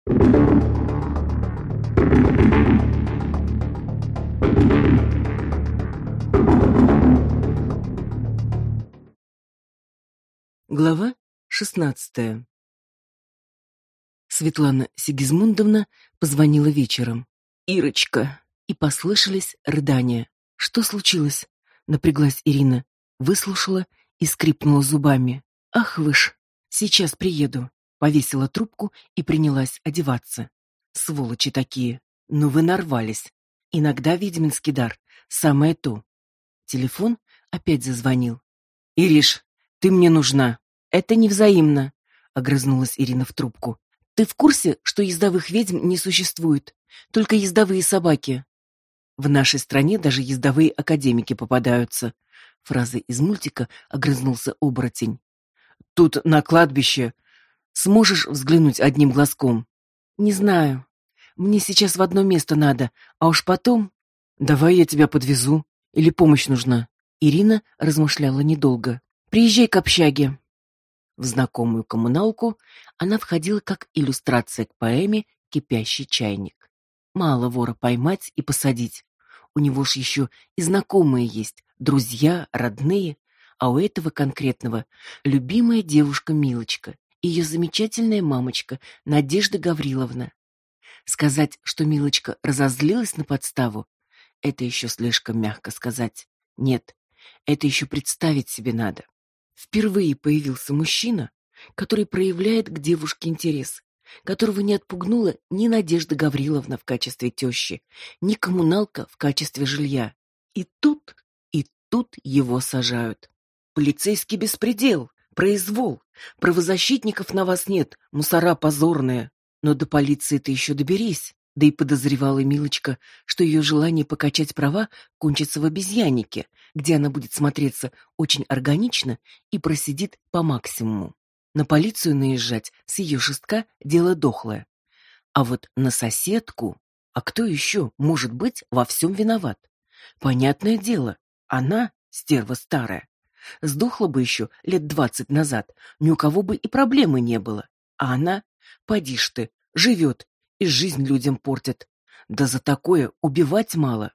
Глава 16. Светлана Сигизмундовна позвонила вечером. «Ирочка!» И послышались рыдания. «Что случилось?» Напряглась Ирина, выслушала и скрипнула зубами. «Ах вы ж! Сейчас приеду!» Повесила трубку и принялась одеваться. «Сволочи такие! Ну вы нарвались! Иногда ведьминский дар — самое то!» Телефон опять зазвонил. «Ириш, ты мне нужна!» «Это невзаимно», — огрызнулась Ирина в трубку. «Ты в курсе, что ездовых ведьм не существует? Только ездовые собаки». «В нашей стране даже ездовые академики попадаются», — фразой из мультика огрызнулся оборотень. «Тут на кладбище. Сможешь взглянуть одним глазком?» «Не знаю. Мне сейчас в одно место надо, а уж потом...» «Давай я тебя подвезу. Или помощь нужна?» Ирина размышляла недолго. «Приезжай к общаге». В знакомую коммуналку она входила как иллюстрация к поэме «Кипящий чайник». Мало вора поймать и посадить. У него ж еще и знакомые есть, друзья, родные, а у этого конкретного любимая девушка Милочка и ее замечательная мамочка Надежда Гавриловна. Сказать, что Милочка разозлилась на подставу, это еще слишком мягко сказать. Нет, это еще представить себе надо. Впервые появился мужчина, который проявляет к девушке интерес, которого не отпугнула ни Надежда Гавриловна в качестве тещи, ни коммуналка в качестве жилья. И тут его сажают. Полицейский беспредел, произвол, правозащитников на вас нет, мусора позорные. Но до полиции ты еще доберись. Да и подозревала Милочка, что ее желание покачать права кончится в обезьяннике, где она будет смотреться очень органично и просидит по максимуму. На полицию наезжать с ее шестка дело дохлое. А вот на соседку, а кто еще может быть во всем виноват? Понятное дело, она, стерва старая, сдохла бы еще лет 20 назад, ни у кого бы и проблемы не было. А она, поди ж ты, живет и жизнь людям портит. Да за такое убивать мало.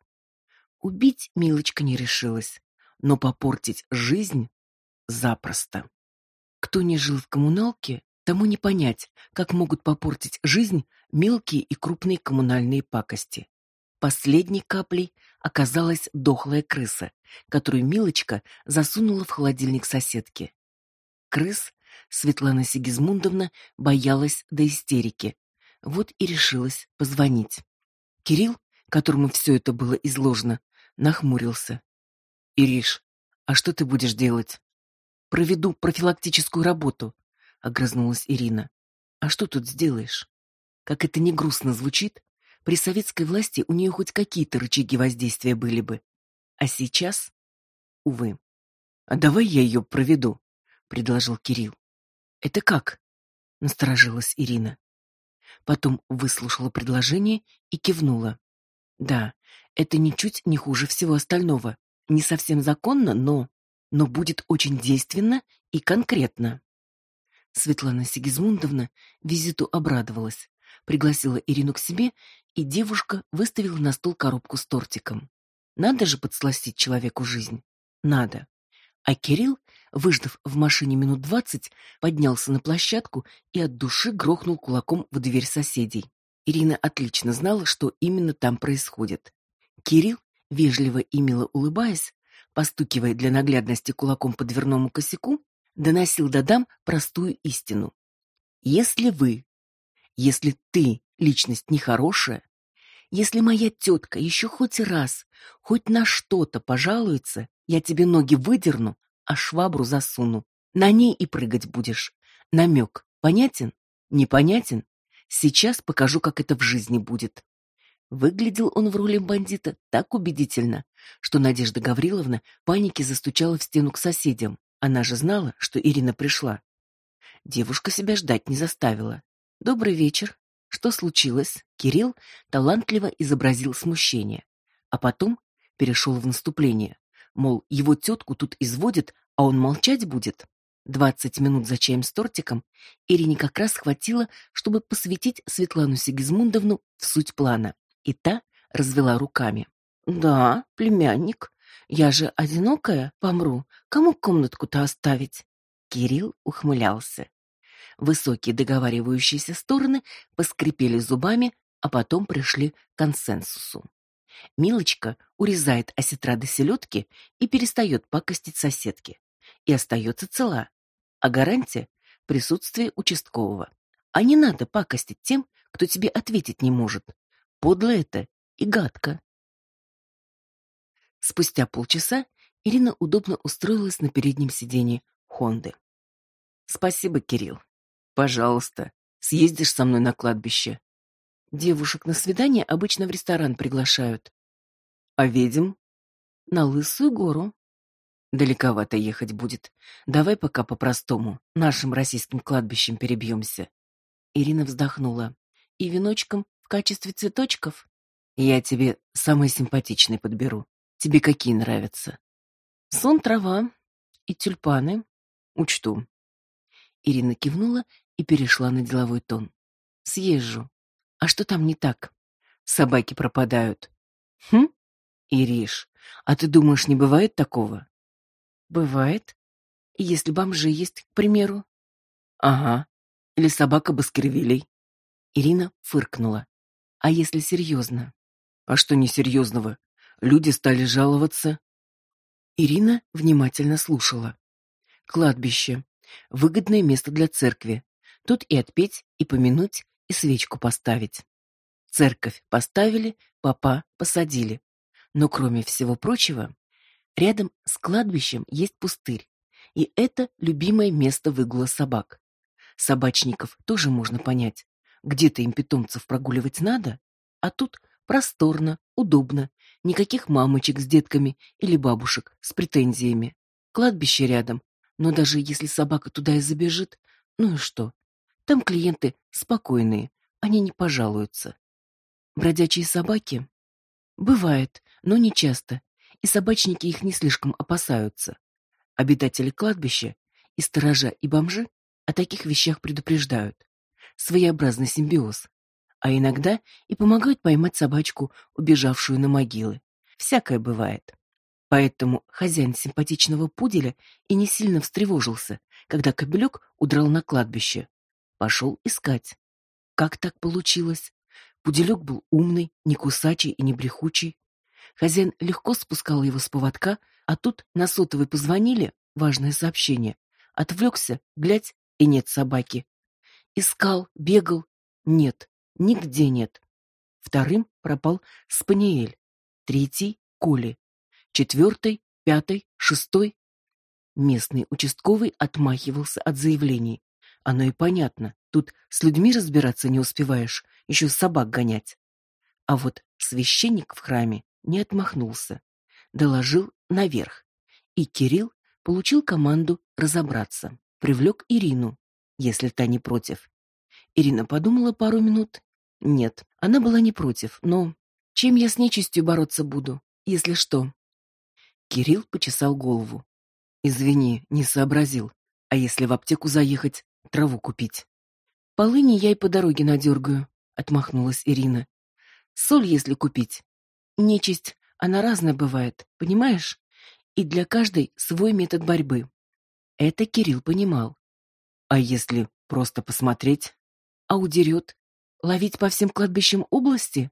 Убить Милочка не решилась, но попортить жизнь запросто. Кто не жил в коммуналке, тому не понять, как могут попортить жизнь мелкие и крупные коммунальные пакости. Последней каплей оказалась дохлая крыса, которую Милочка засунула в холодильник соседки. Крыс Светлана Сигизмундовна боялась до истерики. Вот и решилась позвонить. Кирилл, которому все это было изложено, нахмурился. «Ириш, а что ты будешь делать?» «Проведу профилактическую работу», — огрызнулась Ирина. «А что тут сделаешь?» Как это ни грустно звучит, при советской власти у нее хоть какие-то рычаги воздействия были бы. А сейчас, увы. «А давай я ее проведу», — предложил Кирилл. «Это как?» — насторожилась Ирина. Потом выслушала предложение и кивнула. Да, это ничуть не хуже всего остального. Не совсем законно, но будет очень действенно и конкретно. Светлана Сигизмундовна визиту обрадовалась, пригласила Ирину к себе, и девушка выставила на стол коробку с тортиком. Надо же подсластить человеку жизнь. Надо. А Кирилл, выждав в машине минут 20, поднялся на площадку и от души грохнул кулаком в дверь соседей. Ирина отлично знала, что именно там происходит. Кирилл, вежливо и мило улыбаясь, постукивая для наглядности кулаком по дверному косяку, доносил до дам простую истину. Если ты личность нехорошая, если моя тетка еще хоть раз, хоть на что-то пожалуется, я тебе ноги выдерну, а швабру засуну. На ней и прыгать будешь. Намек понятен? Непонятен? Сейчас покажу, как это в жизни будет. Выглядел он в роли бандита так убедительно, что Надежда Гавриловна в панике застучала в стену к соседям. Она же знала, что Ирина пришла. Девушка себя ждать не заставила. «Добрый вечер. Что случилось?» Кирилл талантливо изобразил смущение, а потом перешел в наступление. Мол, его тетку тут изводят, а он молчать будет. 20 минут за чаем с тортиком Ирине как раз хватило, чтобы посвятить Светлану Сигизмундовну в суть плана, и та развела руками. «Да, племянник, я же одинокая, помру, кому комнатку-то оставить?» Кирилл ухмылялся. Высокие договаривающиеся стороны поскрипели зубами, а потом пришли к консенсусу. Милочка урезает осетра до селедки и перестает пакостить соседке. И остается цела. А гарантия — присутствие участкового. А не надо пакостить тем, кто тебе ответить не может. Подло это и гадко. Спустя полчаса Ирина удобно устроилась на переднем сиденье Хонды. «Спасибо, Кирилл. Пожалуйста, съездишь со мной на кладбище. Девушек на свидание обычно в ресторан приглашают. А ведьм? На Лысую гору. Далековато ехать будет. Давай пока по-простому, нашим российским кладбищем перебьемся». Ирина вздохнула. «И веночком в качестве цветочков? Я тебе самый симпатичный подберу. Тебе какие нравятся?» «Сон, трава и тюльпаны. Учту». Ирина кивнула и перешла на деловой тон. «Съезжу. А что там не так? Собаки пропадают». «Хм? Ириш, а ты думаешь, не бывает такого?» «Бывает. Если бомжи есть, к примеру». «Ага. Или собака Баскервилей». Ирина фыркнула. «А если серьезно?» «А что несерьезного? Люди стали жаловаться». Ирина внимательно слушала. Кладбище. Выгодное место для церкви. Тут и отпеть, и помянуть, и свечку поставить. Церковь поставили, попа посадили. Но кроме всего прочего, рядом с кладбищем есть пустырь. И это любимое место выгула собак. Собачников тоже можно понять. Где-то им питомцев прогуливать надо, а тут просторно, удобно, никаких мамочек с детками или бабушек с претензиями. Кладбище рядом, но даже если собака туда и забежит, ну и что? Там клиенты спокойные, они не пожалуются. Бродячие собаки? Бывает, но не часто, и собачники их не слишком опасаются. Обитатели кладбища, и сторожа, и бомжи о таких вещах предупреждают. Своеобразный симбиоз. А иногда и помогают поймать собачку, убежавшую на могилы. Всякое бывает. Поэтому хозяин симпатичного пуделя и не сильно встревожился, когда кобелек удрал на кладбище. Пошел искать. Как так получилось? Пуделек был умный, не кусачий и не брехучий. Хозяин легко спускал его с поводка, а тут на сотовый позвонили, важное сообщение. Отвлекся, глядь, и нет собаки. Искал, бегал. Нет, нигде нет. Вторым пропал Спаниель. Третий — Коли. Четвертый, пятый, шестой. Местный участковый отмахивался от заявлений. Оно и понятно. Тут с людьми разбираться не успеваешь, еще собак гонять. А вот священник в храме не отмахнулся. Доложил наверх. И Кирилл получил команду разобраться. Привлек Ирину, если та не против. Ирина подумала пару минут. Нет, она была не против, но чем я с нечистью бороться буду, если что? Кирилл почесал голову. Извини, не сообразил. А если в аптеку заехать, траву купить? Полыни я и по дороге надергаю, отмахнулась Ирина. Соль, если купить. Нечисть, она разная бывает, понимаешь? И для каждой свой метод борьбы. Это Кирилл понимал. А если просто посмотреть? А удерет? Ловить по всем кладбищам области?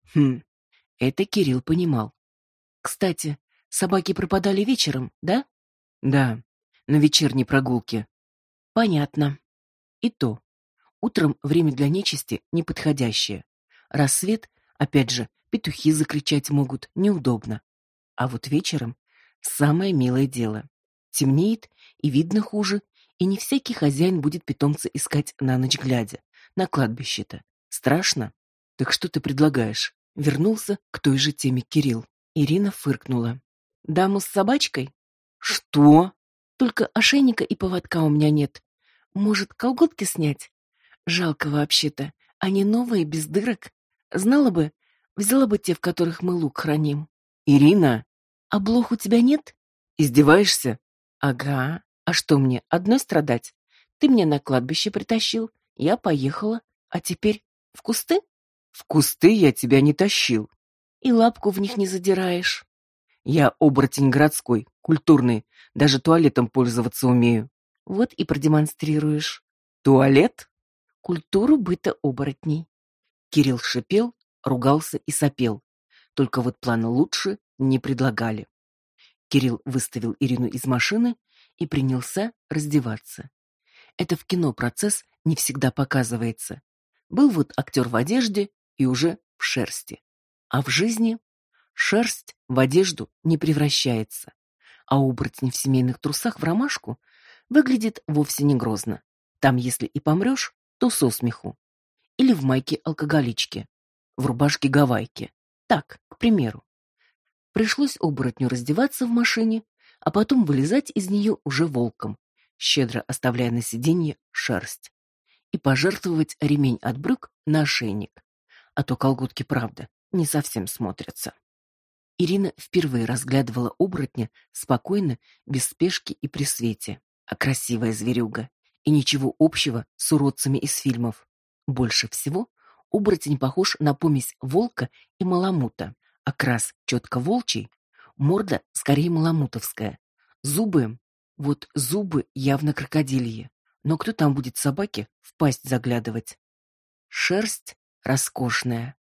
Это Кирилл понимал. Кстати, собаки пропадали вечером, да? Да, на вечерней прогулке. Понятно. И то. Утром время для нечисти неподходящее. Рассвет, опять же, петухи закричать могут, неудобно. А вот вечером самое милое дело. Темнеет, и видно хуже, и не всякий хозяин будет питомца искать на ночь глядя. На кладбище-то. Страшно? Так что ты предлагаешь? Вернулся к той же теме Кирилл. Ирина фыркнула. Даму с собачкой? Что? Только ошейника и поводка у меня нет. Может, колготки снять? Жалко вообще-то. Они новые, без дырок. Знала бы, взяла бы те, в которых мы лук храним. Ирина, а блох у тебя нет? Издеваешься? Ага. А что мне, одной страдать? Ты меня на кладбище притащил, я поехала, а теперь в кусты? В кусты я тебя не тащил. И лапку в них не задираешь. Я оборотень городской, культурный, даже туалетом пользоваться умею. Вот и продемонстрируешь. Туалет? Культуру быта оборотней. Кирилл шипел, ругался и сопел. Только вот плана лучше не предлагали. Кирилл выставил Ирину из машины и принялся раздеваться. Это в кино процесс не всегда показывается. Был вот актер в одежде и уже в шерсти. А в жизни шерсть в одежду не превращается. А оборотень в семейных трусах в ромашку выглядит вовсе не грозно. Там, если и помрешь, то со смеху. Или в майке-алкоголичке, в рубашке-гавайке. Так, к примеру. Пришлось оборотню раздеваться в машине, а потом вылезать из нее уже волком, щедро оставляя на сиденье шерсть. И пожертвовать ремень от брюк на ошейник. А то колготки, правда, не совсем смотрятся. Ирина впервые разглядывала оборотня спокойно, без спешки и при свете. А красивая зверюга. И ничего общего с уродцами из фильмов. Больше всего оборотень похож на помесь волка и маламута. Окрас четко волчий, морда скорее маламутовская. Зубы, вот зубы явно крокодильи. Но кто там будет собаке в пасть заглядывать? Шерсть роскошная.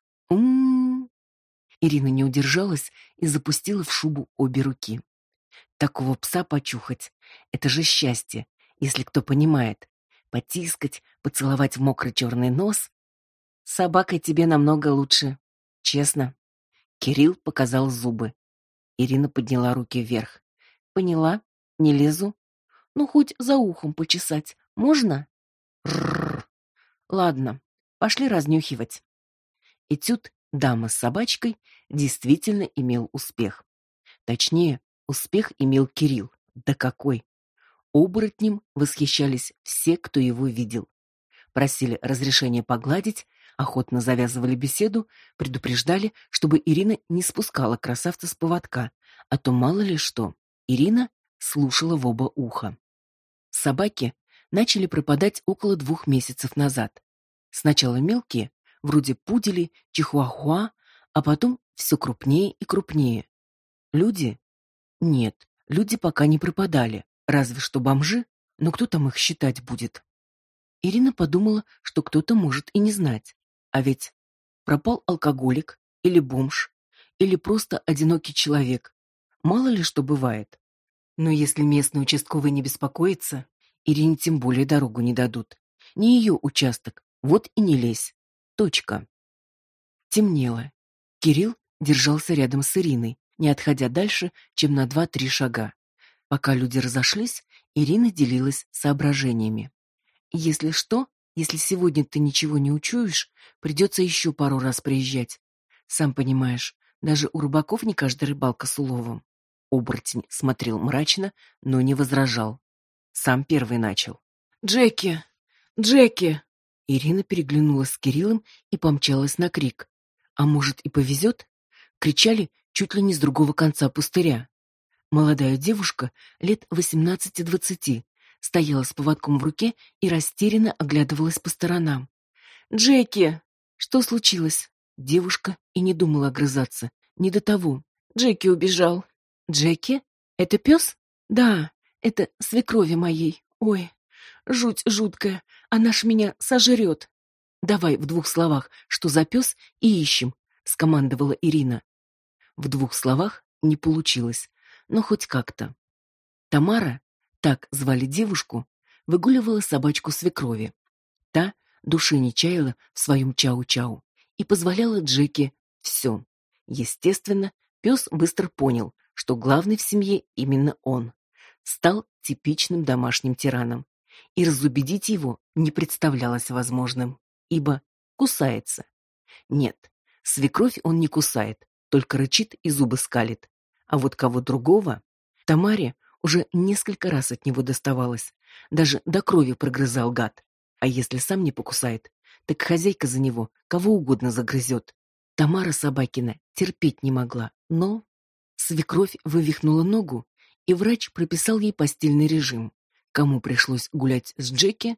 Ирина не удержалась и запустила в шубу обе руки. Такого пса почухать — это же счастье, если кто понимает. Потискать, поцеловать в мокрый черный нос. С собакой тебе намного лучше, честно. Кирилл показал зубы. Ирина подняла руки вверх. Поняла, не лезу. Ну, хоть за ухом почесать можно? Рррр. Ладно, пошли разнюхивать. Этюд «Дама с собачкой» действительно имел успех. Точнее, успех имел Кирилл. Да какой! Оборотнем восхищались все, кто его видел. Просили разрешения погладить, охотно завязывали беседу, предупреждали, чтобы Ирина не спускала красавца с поводка, а то мало ли что. Ирина слушала в оба уха. Собаки начали пропадать около 2 месяцев назад. Сначала мелкие, вроде пуделей, чихуахуа, а потом все крупнее и крупнее. Люди? Нет, люди пока не пропадали, разве что бомжи, но кто там их считать будет? Ирина подумала, что кто-то может и не знать. А ведь пропал алкоголик или бомж, или просто одинокий человек. Мало ли что бывает. Но если местный участковый не беспокоится, Ирине тем более дорогу не дадут. Не ее участок, вот и не лезь. Точка. Темнело. Кирилл держался рядом с Ириной, не отходя дальше, чем на 2-3 шага. Пока люди разошлись, Ирина делилась соображениями. Если что, если сегодня ты ничего не учуешь, придется еще пару раз приезжать. Сам понимаешь, даже у рыбаков не каждая рыбалка с уловом. Оборотень смотрел мрачно, но не возражал. Сам первый начал. «Джеки! Джеки!» Ирина переглянулась с Кириллом и помчалась на крик. А может и повезет? Кричали чуть ли не с другого конца пустыря. Молодая девушка, лет 18-20, стояла с поводком в руке и растерянно оглядывалась по сторонам. «Джеки! Что случилось?» Девушка и не думала огрызаться. Не до того. Джеки убежал. «Джеки? Это пес?» «Да, это свекрови моей. Ой, жуть жуткая. Она ж меня сожрет». «Давай в 2 словах, что за пес, и ищем», — скомандовала Ирина. В 2 словах не получилось, но хоть как-то. Тамара, так звали девушку, выгуливала собачку свекрови. Та души не чаяла в своем чау-чау и позволяла Джеки все. Естественно, пес быстро понял, что главный в семье именно он. Стал типичным домашним тираном. И разубедить его не представлялось возможным, ибо кусается. Нет, свекровь он не кусает, только рычит и зубы скалит. А вот кого другого... Тамаре уже несколько раз от него доставалось. Даже до крови прогрызал гад. А если сам не покусает, так хозяйка за него кого угодно загрызет. Тамара Собакина терпеть не могла, но... Свекровь вывихнула ногу, и врач прописал ей постельный режим. Кому пришлось гулять с Джеки?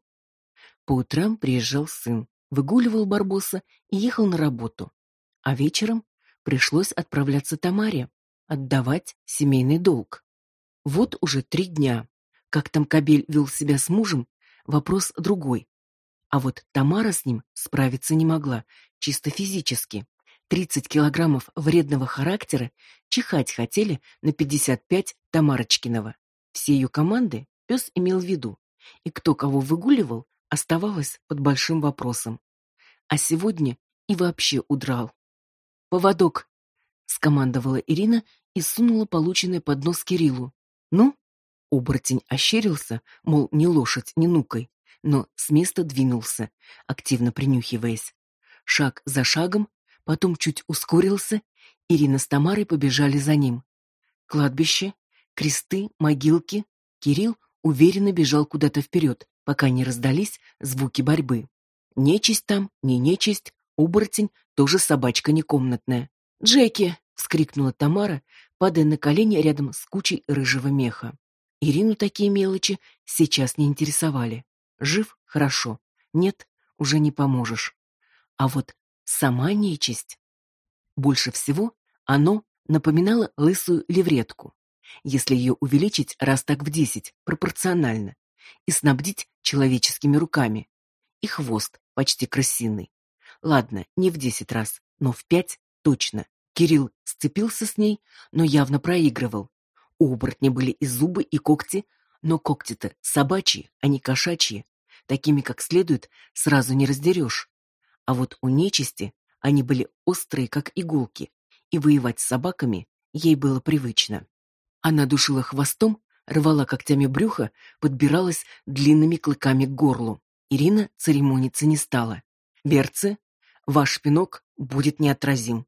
По утрам приезжал сын, выгуливал Барбоса и ехал на работу. А вечером пришлось отправляться Тамаре, отдавать семейный долг. Вот уже 3 дня. Как там Кобель вел себя с мужем, вопрос другой. А вот Тамара с ним справиться не могла, чисто физически. 30 килограммов вредного характера чихать хотели на 55 Тамарочкиного. Все ее команды пес имел в виду, и кто кого выгуливал, оставалось под большим вопросом. А сегодня и вообще удрал. «Поводок!» — скомандовала Ирина и сунула полученный поднос Кириллу. «Ну?» — оборотень ощерился, мол, ни лошадь, ни нукой, но с места двинулся, активно принюхиваясь. Шаг за шагом, потом чуть ускорился, Ирина с Тамарой побежали за ним. Кладбище, кресты, могилки. Кирилл уверенно бежал куда-то вперед, пока не раздались звуки борьбы. Нечисть там, не нечисть, оборотень тоже собачка некомнатная. «Джеки!» — вскрикнула Тамара, падая на колени рядом с кучей рыжего меха. Ирину такие мелочи сейчас не интересовали. Жив — хорошо, нет — уже не поможешь. А вот сама нечисть. Больше всего оно напоминало лысую левретку. Если ее увеличить раз так в 10, пропорционально, и снабдить человеческими руками. И хвост почти крысиный. Ладно, не в 10 раз, но в 5 точно. Кирилл сцепился с ней, но явно проигрывал. У оборотня были и зубы, и когти, но когти-то собачьи, а не кошачьи. Такими как следует сразу не раздерешь. А вот у нечисти они были острые, как иголки, и воевать с собаками ей было привычно. Она душила хвостом, рвала когтями брюхо, подбиралась длинными клыками к горлу. Ирина церемониться не стала. «Берцы, ваш пинок будет неотразим».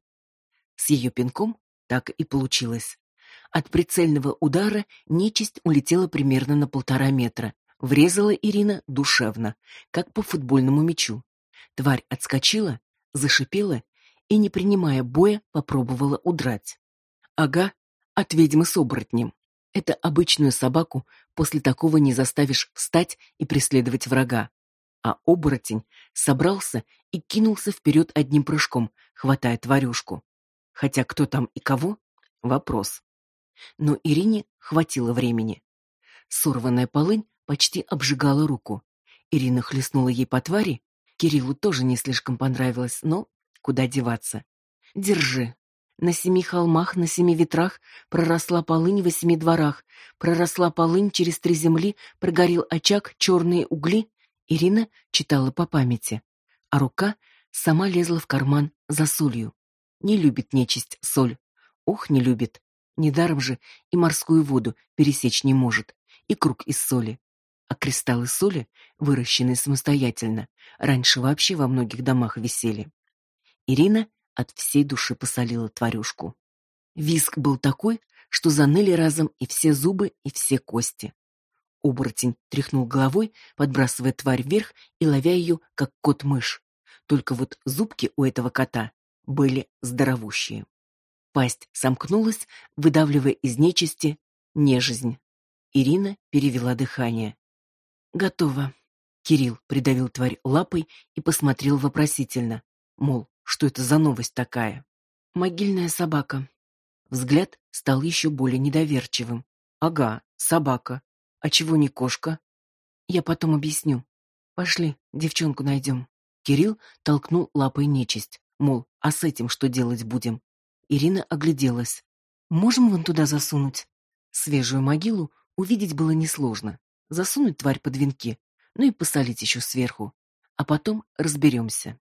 С ее пинком так и получилось. От прицельного удара нечисть улетела примерно на 1,5 метра. Врезала Ирина душевно, как по футбольному мячу. Тварь отскочила, зашипела и, не принимая боя, попробовала удрать. Ага, от ведьмы с оборотнем. Это обычную собаку после такого не заставишь встать и преследовать врага. А оборотень собрался и кинулся вперед одним прыжком, хватая тварюшку. Хотя кто там и кого — вопрос. Но Ирине хватило времени. Сорванная полынь почти обжигала руку. Ирина хлестнула ей по твари. Кириллу тоже не слишком понравилось, но куда деваться. «Держи. На 7 холмах, на 7 ветрах проросла полынь в 8 дворах. Проросла полынь через 3 земли, прогорел очаг, черные угли». Ирина читала по памяти, а рука сама лезла в карман за солью. Не любит нечисть соль. Ох, не любит. Недаром же и морскую воду пересечь не может, и круг из соли. А кристаллы соли, выращенные самостоятельно, раньше вообще во многих домах висели. Ирина от всей души посолила тварюшку. Визг был такой, что заныли разом и все зубы, и все кости. Оборотень тряхнул головой, подбрасывая тварь вверх и ловя ее, как кот-мышь. Только вот зубки у этого кота были здоровущие. Пасть сомкнулась, выдавливая из нечисти нежизнь. Ирина перевела дыхание. «Готово». Кирилл придавил тварь лапой и посмотрел вопросительно. Мол, что это за новость такая? «Могильная собака». Взгляд стал еще более недоверчивым. «Ага, собака. А чего не кошка?» «Я потом объясню. Пошли, девчонку найдем». Кирилл толкнул лапой нечисть. Мол, а с этим что делать будем? Ирина огляделась. «Можем вон туда засунуть?» Свежую могилу увидеть было несложно. Засунуть тварь под венки, ну и посолить еще сверху. А потом разберемся.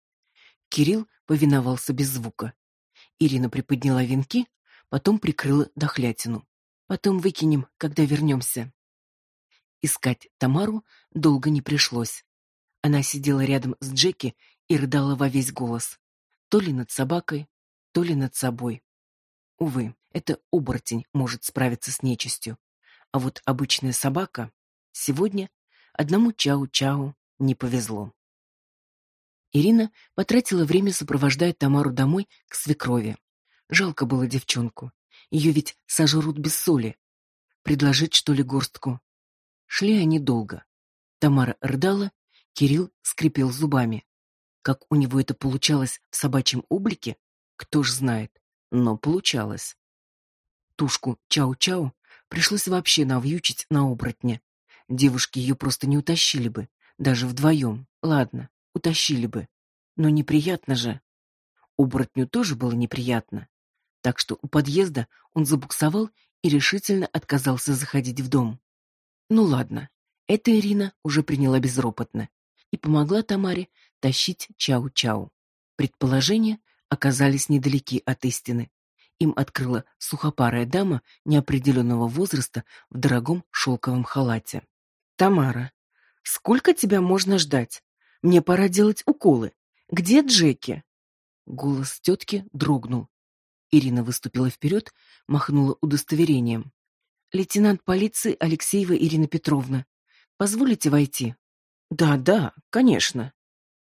Кирилл повиновался без звука. Ирина приподняла венки, потом прикрыла дохлятину. «Потом выкинем, когда вернемся». Искать Тамару долго не пришлось. Она сидела рядом с Джеки и рыдала во весь голос. То ли над собакой, то ли над собой. Увы, это оборотень может справиться с нечистью. А вот обычная собака сегодня одному чау-чау не повезло. Ирина потратила время, сопровождая Тамару домой к свекрови. Жалко было девчонку. Ее ведь сожрут без соли. Предложить, что ли, горстку? Шли они долго. Тамара рыдала, Кирилл скрипел зубами. Как у него это получалось в собачьем облике, кто ж знает, но получалось. Тушку Чау-Чау пришлось вообще навьючить на оборотня. Девушки ее просто не утащили бы, даже вдвоем. Ладно, утащили бы. Но неприятно же. Оборотню тоже было неприятно. Так что у подъезда он забуксовал и решительно отказался заходить в дом. Ну ладно, это Ирина уже приняла безропотно и помогла Тамаре тащить Чау-Чау. Предположения оказались недалеки от истины. Им открыла сухопарая дама неопределенного возраста в дорогом шелковом халате. «Тамара, сколько тебя можно ждать? Мне пора делать уколы. Где Джеки?» Голос тетки дрогнул. Ирина выступила вперед, махнула удостоверением. «Лейтенант полиции Алексеева Ирина Петровна. Позволите войти?» «Да, конечно».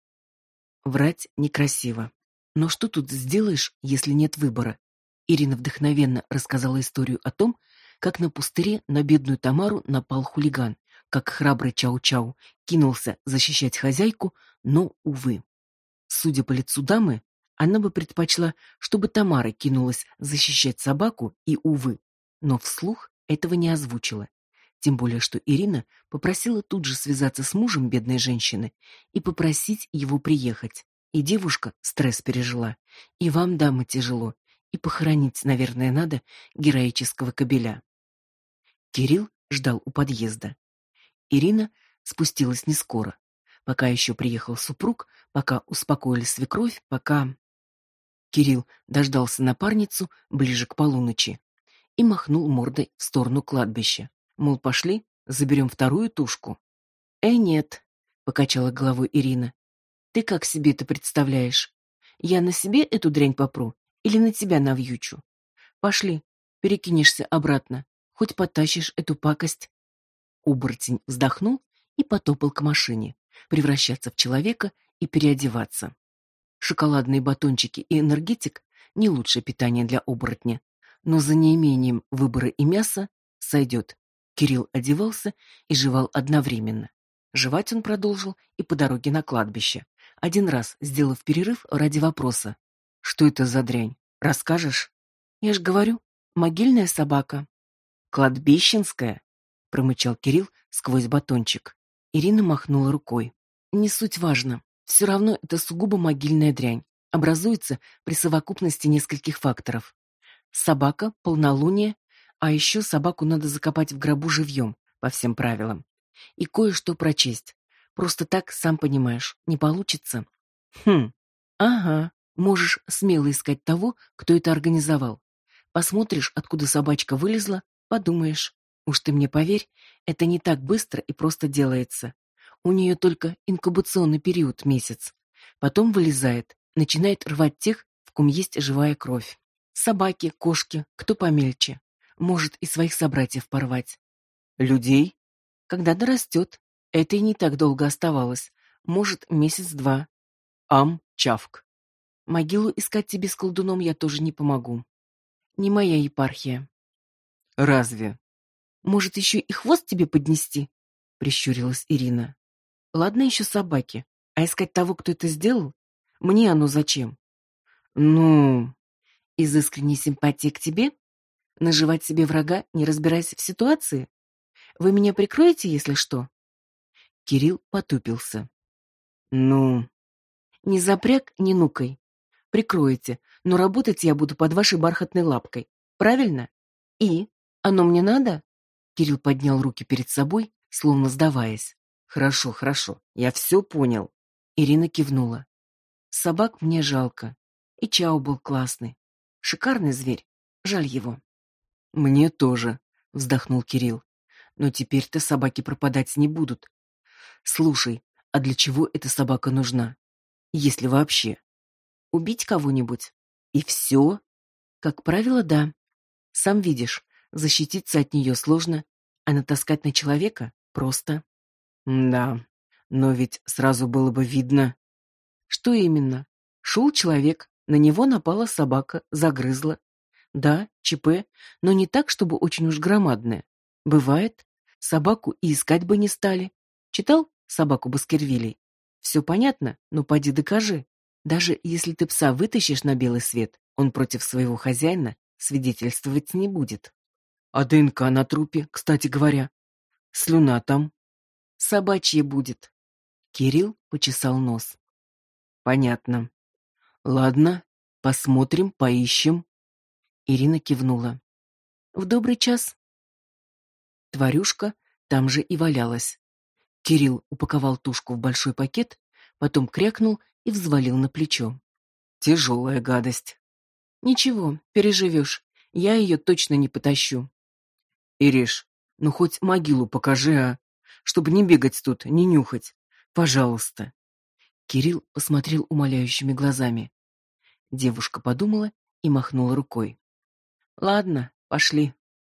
Врать некрасиво. Но что тут сделаешь, если нет выбора? Ирина вдохновенно рассказала историю о том, как на пустыре на бедную Тамару напал хулиган, как храбрый Чау-Чау кинулся защищать хозяйку, но, увы. Судя по лицу дамы, она бы предпочла, чтобы Тамара кинулась защищать собаку, и, увы, но вслух этого не озвучила. Тем более, что Ирина попросила тут же связаться с мужем бедной женщины и попросить его приехать. И девушка стресс пережила. И вам, дамы, тяжело. И похоронить, наверное, надо героического кобеля. Кирилл ждал у подъезда. Ирина спустилась не скоро. Пока еще приехал супруг, пока успокоили свекровь, пока... Кирилл дождался напарницу ближе к полуночи и махнул мордой в сторону кладбища. Мол, пошли, заберем вторую тушку. Нет, покачала головой Ирина. Ты как себе это представляешь? Я на себе эту дрянь попру или на тебя навьючу? Пошли, перекинешься обратно, хоть потащишь эту пакость. Оборотень вздохнул и потопал к машине, превращаться в человека и переодеваться. Шоколадные батончики и энергетик не лучшее питание для оборотня, но за неимением выбора и мяса сойдет. Кирилл одевался и жевал одновременно. Жевать он продолжил и по дороге на кладбище, один раз сделав перерыв ради вопроса. «Что это за дрянь? Расскажешь?» «Я ж говорю, могильная собака». «Кладбищенская?» — промычал Кирилл сквозь батончик. Ирина махнула рукой. «Не суть важно. Все равно это сугубо могильная дрянь. Образуется при совокупности нескольких факторов. Собака, полнолуние, а еще собаку надо закопать в гробу живьем, по всем правилам. И кое-что прочесть. Просто так, сам понимаешь, не получится». Ага, можешь смело искать того, кто это организовал. Посмотришь, откуда собачка вылезла, подумаешь. Уж ты мне поверь, это не так быстро и просто делается. У нее только инкубационный период месяц. Потом вылезает, начинает рвать тех, в ком есть живая кровь. Собаки, кошки, кто помельче. Может и своих собратьев порвать. Людей? Когда дорастет. Это и не так долго оставалось. Может, месяц-два. Чавк. Могилу искать тебе с колдуном я тоже не помогу. Не моя епархия. Разве? Может, еще и хвост тебе поднести? Прищурилась Ирина. Ладно еще собаки, а искать того, кто это сделал? Мне оно зачем? Ну, из искренней симпатии к тебе? Наживать себе врага, не разбираясь в ситуации? Вы меня прикроете, если что? Кирилл потупился. Ну, не запряг, не нукай. Прикроете, но работать я буду под вашей бархатной лапкой. Правильно? И? Оно мне надо? Кирилл поднял руки перед собой, словно сдаваясь. Хорошо, я все понял. Ирина кивнула. Собак мне жалко. И Чао был классный. Шикарный зверь. Жаль его. Мне тоже, вздохнул Кирилл. Но теперь-то собаки пропадать не будут. Слушай, а для чего эта собака нужна? Если вообще? Убить кого-нибудь? И все? Как правило, да. Сам видишь, защититься от нее сложно, а натаскать на человека просто. Да, но ведь сразу было бы видно. Что именно? Шел человек, на него напала собака, загрызла. Да, ЧП, но не так, чтобы очень уж громадное. Бывает. Собаку и искать бы не стали. Читал «Собаку Баскервилей»? Все понятно, но поди докажи. Даже если ты пса вытащишь на белый свет, он против своего хозяина свидетельствовать не будет. А ДНК на трупе, кстати говоря. Слюна там. Собачья будет. Кирилл почесал нос. Понятно. Ладно, посмотрим, поищем. Ирина кивнула. В добрый час. Тварюшка там же и валялась. Кирилл упаковал тушку в большой пакет, потом крякнул и взвалил на плечо. Тяжелая гадость. Ничего, переживешь. Я ее точно не потащу. Ириш, ну хоть могилу покажи, а? Чтобы не бегать тут, не нюхать. Пожалуйста. Кирилл посмотрел умоляющими глазами. Девушка подумала и махнула рукой. Ладно, пошли.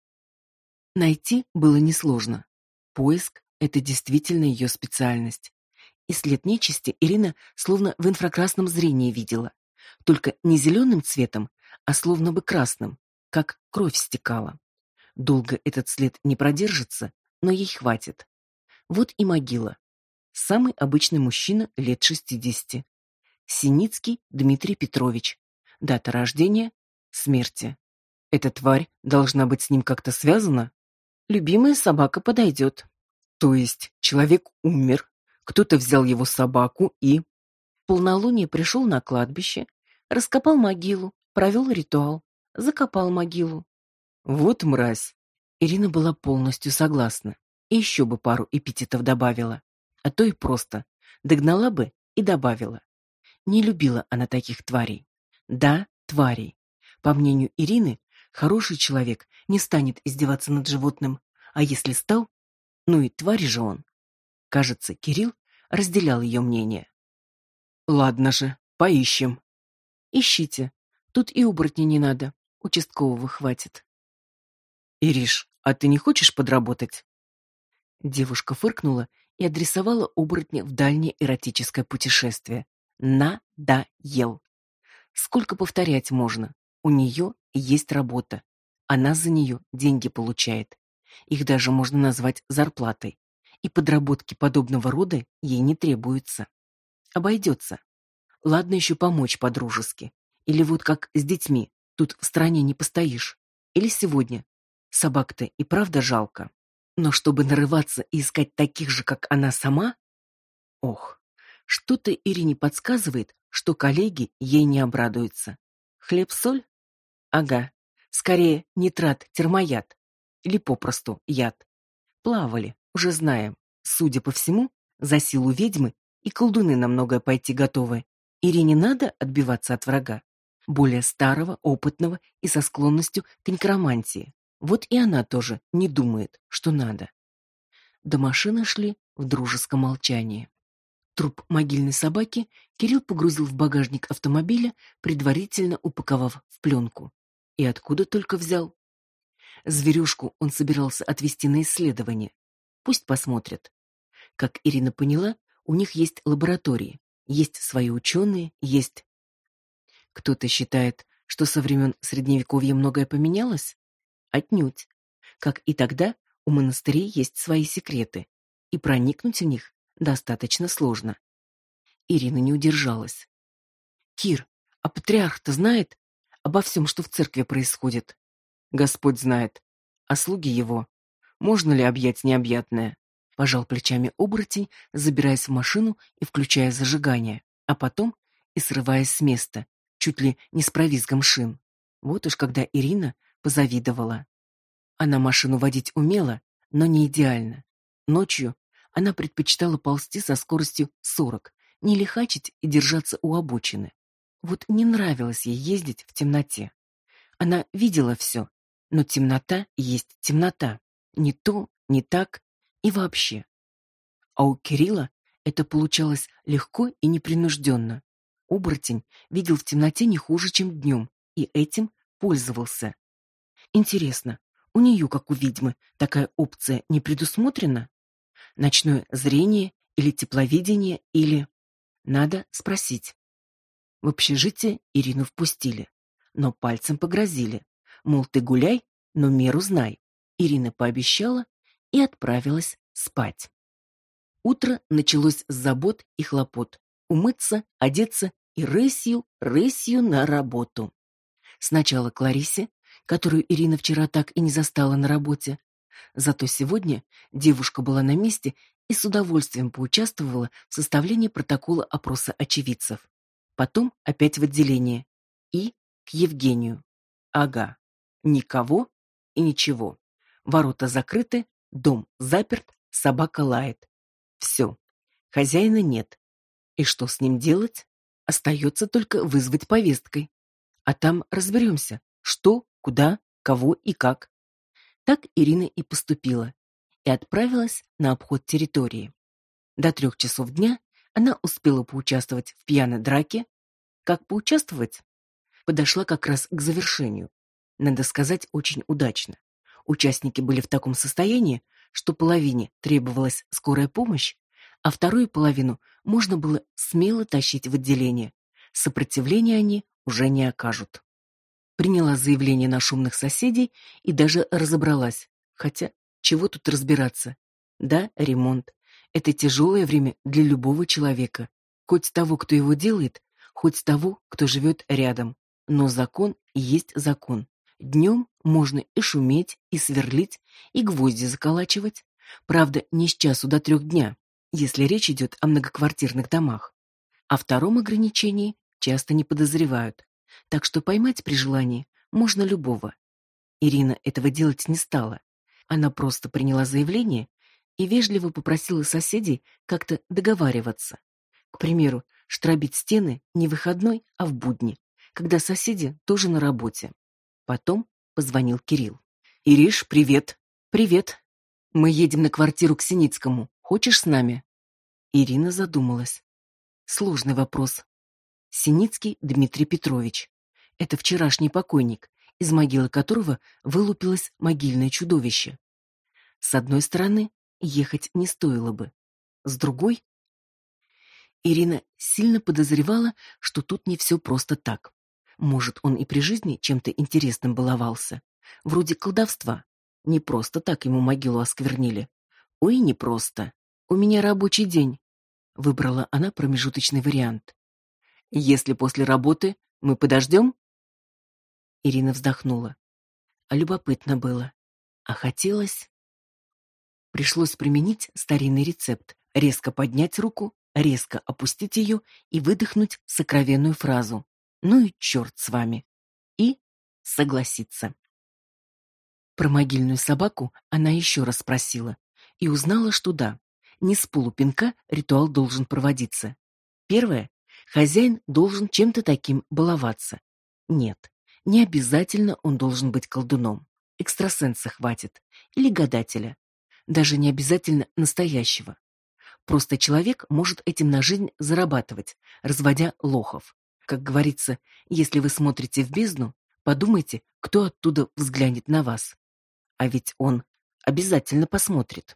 Найти было несложно. Поиск — это действительно ее специальность. И след нечисти Ирина словно в инфракрасном зрении видела. Только не зеленым цветом, а словно бы красным, как кровь стекала. Долго этот след не продержится, но ей хватит. Вот и могила. Самый обычный мужчина лет 60. Синицкий Дмитрий Петрович. Дата рождения — смерти. Эта тварь должна быть с ним как-то связана? Любимая собака подойдет. То есть человек умер, кто-то взял его собаку и... В полнолуние пришел на кладбище, раскопал могилу, провел ритуал, закопал могилу. Вот мразь. Ирина была полностью согласна. И еще бы пару эпитетов добавила. А то и просто догнала бы и добавила. Не любила она таких тварей. Да, тварей. По мнению Ирины, хороший человек не станет издеваться над животным, а если стал, ну и тварь же он. Кажется, Кирилл разделял ее мнение. Ладно же, поищем. Ищите. Тут и оборотня не надо, участкового хватит. Ириш, а ты не хочешь подработать? Девушка фыркнула и адресовала оборотня в дальнее эротическое путешествие. Надоел. Сколько повторять можно? У нее есть работа. Она за нее деньги получает. Их даже можно назвать зарплатой. И подработки подобного рода ей не требуются. Обойдется. Ладно еще помочь по-дружески. Или вот как с детьми. Тут в стране не постоишь. Или сегодня. Собак-то и правда жалко. Но чтобы нарываться и искать таких же, как она сама... Ох, что-то Ирине подсказывает, что коллеги ей не обрадуются. Хлеб-соль? Ага. Скорее, нитрат-термояд. Или попросту яд. Плавали, уже знаем. Судя по всему, за силу ведьмы и колдуны на многое пойти готовы. Ирине надо отбиваться от врага. Более старого, опытного и со склонностью к некромантии. Вот и она тоже не думает, что надо. До машины шли в дружеском молчании. Труп могильной собаки Кирилл погрузил в багажник автомобиля, предварительно упаковав в пленку. И откуда только взял? Зверюшку он собирался отвезти на исследование. Пусть посмотрят. Как Ирина поняла, у них есть лаборатории, есть свои ученые, есть... Кто-то считает, что со времен Средневековья многое поменялось? Отнюдь. Как и тогда, у монастырей есть свои секреты, и проникнуть в них достаточно сложно. Ирина не удержалась. «Кир, а патриарх-то знает обо всем, что в церкви происходит?» «Господь знает. А слуги его? Можно ли объять необъятное?» Пожал плечами оборотень, забираясь в машину и включая зажигание, а потом и срываясь с места, чуть ли не с провизгом шин. Вот уж когда Ирина позавидовала. Она машину водить умела, но не идеально. Ночью она предпочитала ползти со скоростью 40, не лихачить и держаться у обочины. Вот не нравилось ей ездить в темноте. Она видела все, но темнота есть темнота. Не то, не так и вообще. А у Кирилла это получалось легко и непринужденно. Оборотень видел в темноте не хуже, чем днем, и этим пользовался. Интересно, у нее, как у ведьмы, такая опция не предусмотрена? Ночное зрение или тепловидение, или... Надо спросить. В общежитие Ирину впустили, но пальцем погрозили. Мол, ты гуляй, но меру знай. Ирина пообещала и отправилась спать. Утро началось с забот и хлопот. Умыться, одеться и рысью на работу. Сначала к Ларисе, которую Ирина вчера так и не застала на работе. Зато сегодня девушка была на месте и с удовольствием поучаствовала в составлении протокола опроса очевидцев. Потом опять в отделение. И к Евгению. Ага. Никого и ничего. Ворота закрыты, дом заперт, собака лает. Все. Хозяина нет. И что с ним делать? Остается только вызвать повесткой. А там разберемся, что, куда, кого и как. Так Ирина и поступила. И отправилась на обход территории. До 3 часов дня она успела поучаствовать в пьяной драке. Как поучаствовать? Подошла как раз к завершению. Надо сказать, очень удачно. Участники были в таком состоянии, что половине требовалась скорая помощь, а вторую половину можно было смело тащить в отделение. Сопротивления они уже не окажут. Приняла заявление на шумных соседей и даже разобралась. Хотя, чего тут разбираться? Да, ремонт. Это тяжелое время для любого человека. Хоть того, кто его делает, хоть того, кто живет рядом. Но закон есть закон. Днем можно и шуметь, и сверлить, и гвозди заколачивать. Правда, не с часу до 3 дня, если речь идет о многоквартирных домах. О втором ограничении часто не подозревают. Так что поймать при желании можно любого. Ирина этого делать не стала. Она просто приняла заявление и вежливо попросила соседей как-то договариваться. К примеру, штробить стены не в выходной, а в будни, когда соседи тоже на работе. Потом позвонил Кирилл. «Ириш, привет!» «Привет. Мы едем на квартиру к Синицкому. Хочешь с нами?» Ирина задумалась. Сложный вопрос. Синицкий Дмитрий Петрович. Это вчерашний покойник, из могилы которого вылупилось могильное чудовище. С одной стороны, ехать не стоило бы. С другой, Ирина сильно подозревала, что тут не все просто так. Может, он и при жизни чем-то интересным баловался. Вроде колдовства. Не просто так ему могилу осквернили. Ой, не просто. У меня рабочий день. Выбрала она промежуточный вариант. Если после работы мы подождем? Ирина вздохнула. А любопытно было. А хотелось... Пришлось применить старинный рецепт. Резко поднять руку, резко опустить ее и выдохнуть сокровенную фразу. Ну и черт с вами. И согласиться. Про могильную собаку она еще раз спросила и узнала, что да, не с полупинка ритуал должен проводиться. Первое. Хозяин должен чем-то таким баловаться. Нет, не обязательно он должен быть колдуном. Экстрасенса хватит. Или гадателя. Даже не обязательно настоящего. Просто человек может этим на жизнь зарабатывать, разводя лохов. Как говорится, если вы смотрите в бездну, подумайте, кто оттуда взглянет на вас. А ведь он обязательно посмотрит.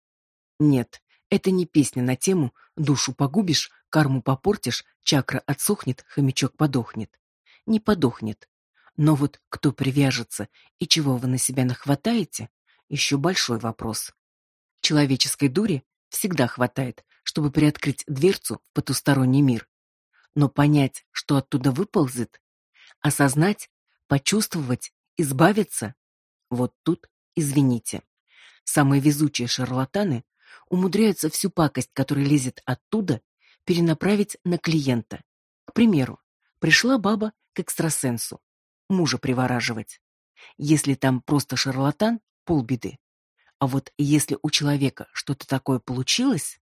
Нет, это не песня на тему «душу погубишь, карму попортишь, чакра отсохнет, хомячок подохнет». Не подохнет. Но вот кто привяжется и чего вы на себя нахватаете, еще большой вопрос. Человеческой дури всегда хватает, чтобы приоткрыть дверцу в потусторонний мир. Но понять, что оттуда выползет, осознать, почувствовать, избавиться — вот тут, извините. Самые везучие шарлатаны умудряются всю пакость, которая лезет оттуда, перенаправить на клиента. К примеру, пришла баба к экстрасенсу, мужа привораживать. Если там просто шарлатан, полбеды. А вот если у человека что-то такое получилось,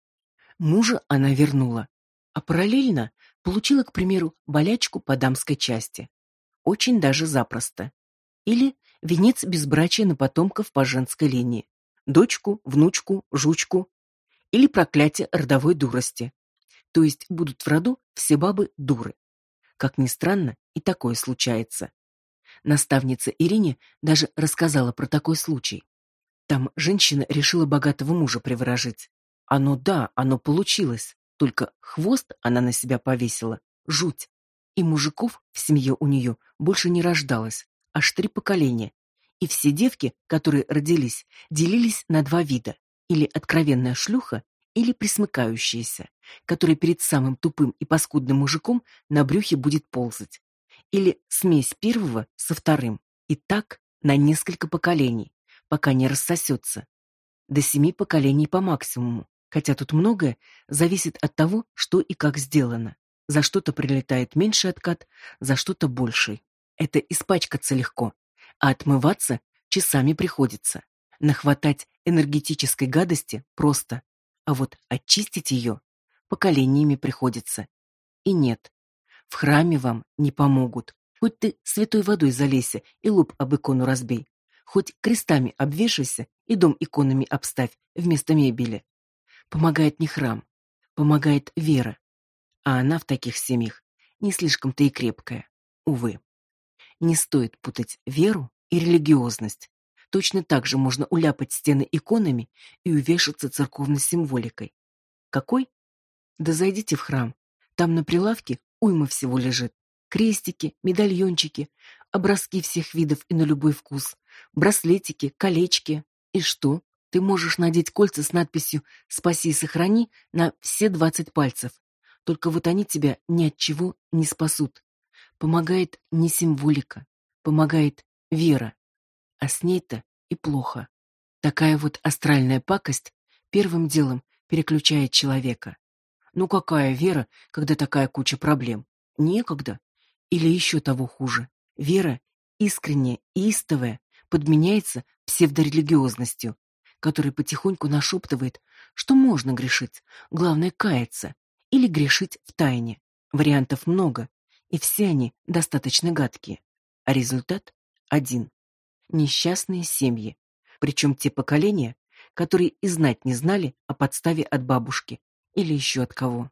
мужа она вернула, а параллельно получила, к примеру, болячку по дамской части. Очень даже запросто. Или венец безбрачия на потомков по женской линии. Дочку, внучку, жучку. Или проклятие родовой дурости. То есть будут в роду все бабы дуры. Как ни странно, и такое случается. Наставница Ирине даже рассказала про такой случай. Там женщина решила богатого мужа приворожить. Оно получилось. Только хвост она на себя повесила. Жуть. И мужиков в семье у нее больше не рождалось. Аж 3 поколения. И все девки, которые родились, делились на два вида: или откровенная шлюха, или присмыкающаяся, которая перед самым тупым и паскудным мужиком на брюхе будет ползать, или смесь первого со вторым, и так на несколько поколений, пока не рассосется. До 7 поколений по максимуму, хотя тут многое зависит от того, что и как сделано. За что-то прилетает меньший откат, за что-то больший. Это испачкаться легко, а отмываться часами приходится. Нахватать энергетической гадости просто, а вот очистить ее поколениями приходится. И нет, в храме вам не помогут. Хоть ты святой водой залейся и лоб об икону разбей, хоть крестами обвешайся и дом иконами обставь вместо мебели. Помогает не храм, помогает вера, а она в таких семьях не слишком-то и крепкая, увы. Не стоит путать веру и религиозность. Точно так же можно уляпать стены иконами и увешаться церковной символикой. Какой? Да зайдите в храм. Там на прилавке уйма всего лежит. Крестики, медальончики, образки всех видов и на любой вкус, браслетики, колечки. И что? Ты можешь надеть кольца с надписью «Спаси и сохрани» на все 20 пальцев. Только вот они тебя ни от чего не спасут. Помогает не символика, помогает вера. А с ней-то и плохо. Такая вот астральная пакость первым делом переключает человека. Ну какая вера, когда такая куча проблем? Некогда. Или еще того хуже. Вера, искренняя и истовая, подменяется псевдорелигиозностью, которая потихоньку нашептывает, что можно грешить, главное каяться, или грешить втайне. Вариантов много, и все они достаточно гадкие. А результат один. Несчастные семьи. Причем те поколения, которые и знать не знали о подставе от бабушки или еще от кого.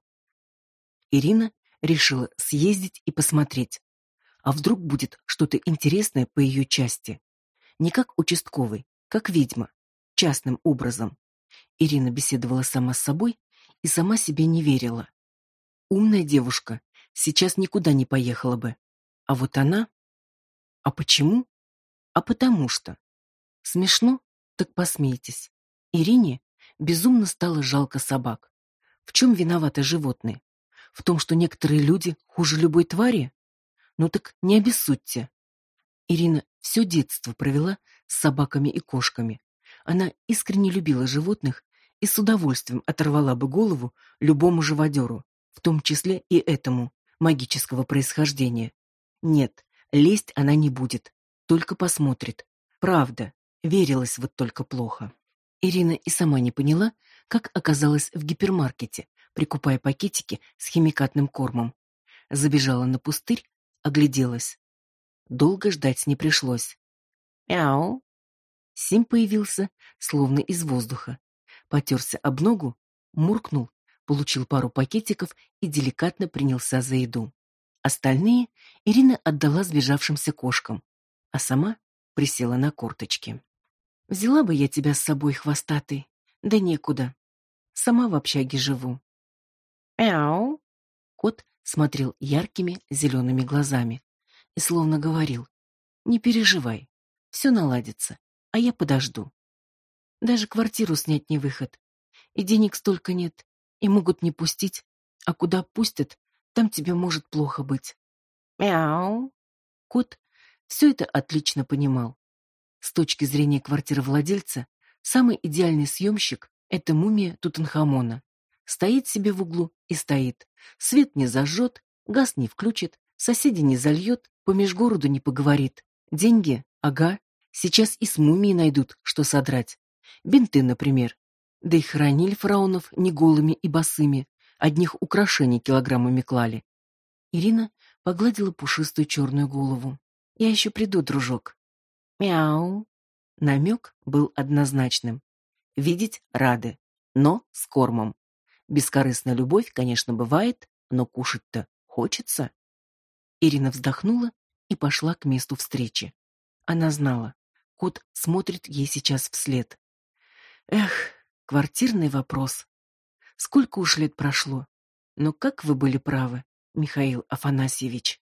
Ирина решила съездить и посмотреть. А вдруг будет что-то интересное по ее части? Не как участковый, как ведьма, частным образом. Ирина беседовала сама с собой и сама себе не верила. Умная девушка сейчас никуда не поехала бы. А вот она... А почему? А потому что. Смешно? Так посмейтесь. Ирине безумно стало жалко собак. В чем виноваты животные? В том, что некоторые люди хуже любой твари? Ну так не обессудьте. Ирина все детство провела с собаками и кошками. Она искренне любила животных и с удовольствием оторвала бы голову любому живодеру, в том числе и этому, магического происхождения. Нет, лезть она не будет, только посмотрит. Правда, верилась вот только плохо. Ирина и сама не поняла, как оказалась в гипермаркете, прикупая пакетики с химикатным кормом. Забежала на пустырь, огляделась. Долго ждать не пришлось. Мяу. Сим появился, словно из воздуха. Потерся об ногу, муркнул, получил пару пакетиков и деликатно принялся за еду. Остальные Ирина отдала сбежавшимся кошкам, а сама присела на корточки. Взяла бы я тебя с собой, хвостатый, да некуда. Сама в общаге живу. Мяу. Кот смотрел яркими зелеными глазами и словно говорил: "Не переживай, все наладится, а я подожду. Даже квартиру снять не выход, и денег столько нет, и могут не пустить, а куда пустят, там тебе может плохо быть". Мяу. Кот все это отлично понимал. С точки зрения квартировладельца, самый идеальный съемщик — это мумия Тутанхамона. Стоит себе в углу и стоит. Свет не зажжет, газ не включит, соседи не зальет, по межгороду не поговорит. Деньги? Ага. Сейчас и с мумией найдут, что содрать. Бинты, например. Да и хоронили фараонов не голыми и босыми, одних украшений килограммами клали. Ирина погладила пушистую черную голову. Я еще приду, дружок. Мяу. Намек был однозначным. Видеть рады, но с кормом. Бескорыстная любовь, конечно, бывает, но кушать-то хочется. Ирина вздохнула и пошла к месту встречи. Она знала, кот смотрит ей сейчас вслед. Эх, квартирный вопрос. Сколько уж лет прошло. Но как вы были правы, Михаил Афанасьевич.